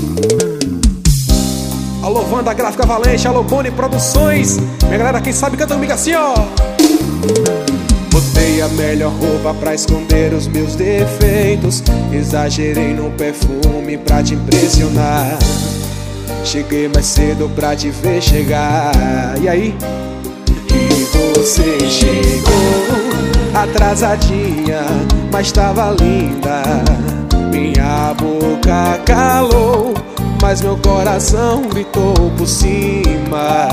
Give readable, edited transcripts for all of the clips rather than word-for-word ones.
Alô, Wanda Gráfica Valente, alô, Boni Produções. Minha galera, quem sabe canta comigo assim, ó. Botei a melhor roupa pra esconder os meus defeitos. Exagerei no perfume pra te impressionar. Cheguei mais cedo pra te ver chegar. E aí? E você chegou atrasadinha, mas tava linda. Minha boca calou, mas meu coração gritou por cima.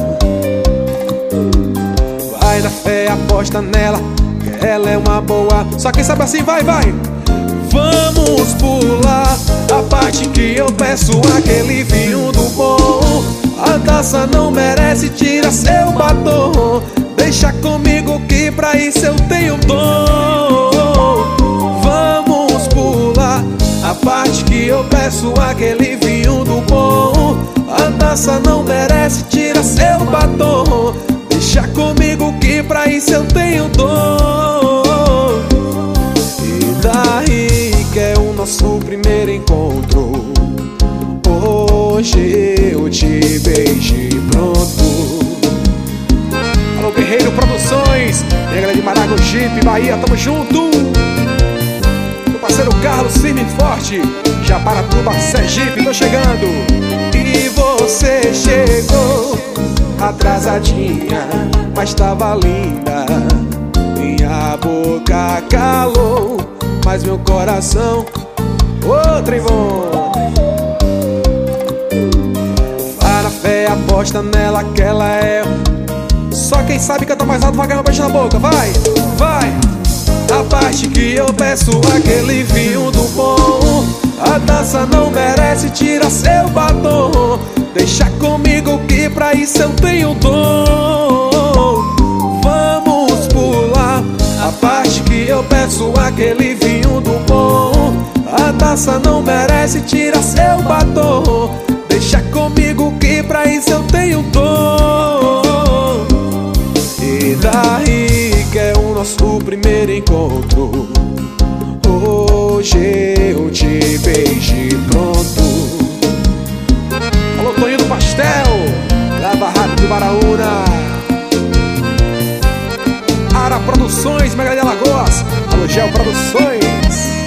Vai na fé, aposta nela, que ela é uma boa. Só quem sabe assim, vai, vai. Vamos pular a parte que eu peço aquele vinho do bom. A taça não merece, tira seu batom. Deixa comigo que pra isso eu tenho dom. Vamos pular a parte que eu peço aquele vinho do bom. A taça não merece, tira seu batom. Deixa comigo que pra isso eu tenho dom. E daí que é o nosso primeiro encontro. Hoje eu te beijei pronto. Alô, Guerreiro Produções, Negra de Maragogipe, Bahia, tamo junto. Meu parceiro Carlos, firme e forte, Japaratuba, Sergipe, tô chegando. E você chegou atrasadinha, mas tava linda. Minha boca calou, mas meu coração, ô trem bom. Vá na fé, aposta nela que ela é. Só quem sabe canta mais alto vai ganhar um beijo na boca, vai, vai. A parte que eu peço aquele vinho do bom. A taça não merece, tira seu batom. Deixa comigo que pra isso eu tenho dom. Vamos pular a parte que eu peço aquele vinho do bom. A taça não merece, tira seu batom. Deixa comigo que pra isso eu tenho dom. E daí que é o nosso primeiro encontro. Hoje eu te beijei pronto. Alô, Toninho do Pastel, da Barraca do Baraúna. Ara Produções, Mega de Alagoas. Alô, Gel Produções.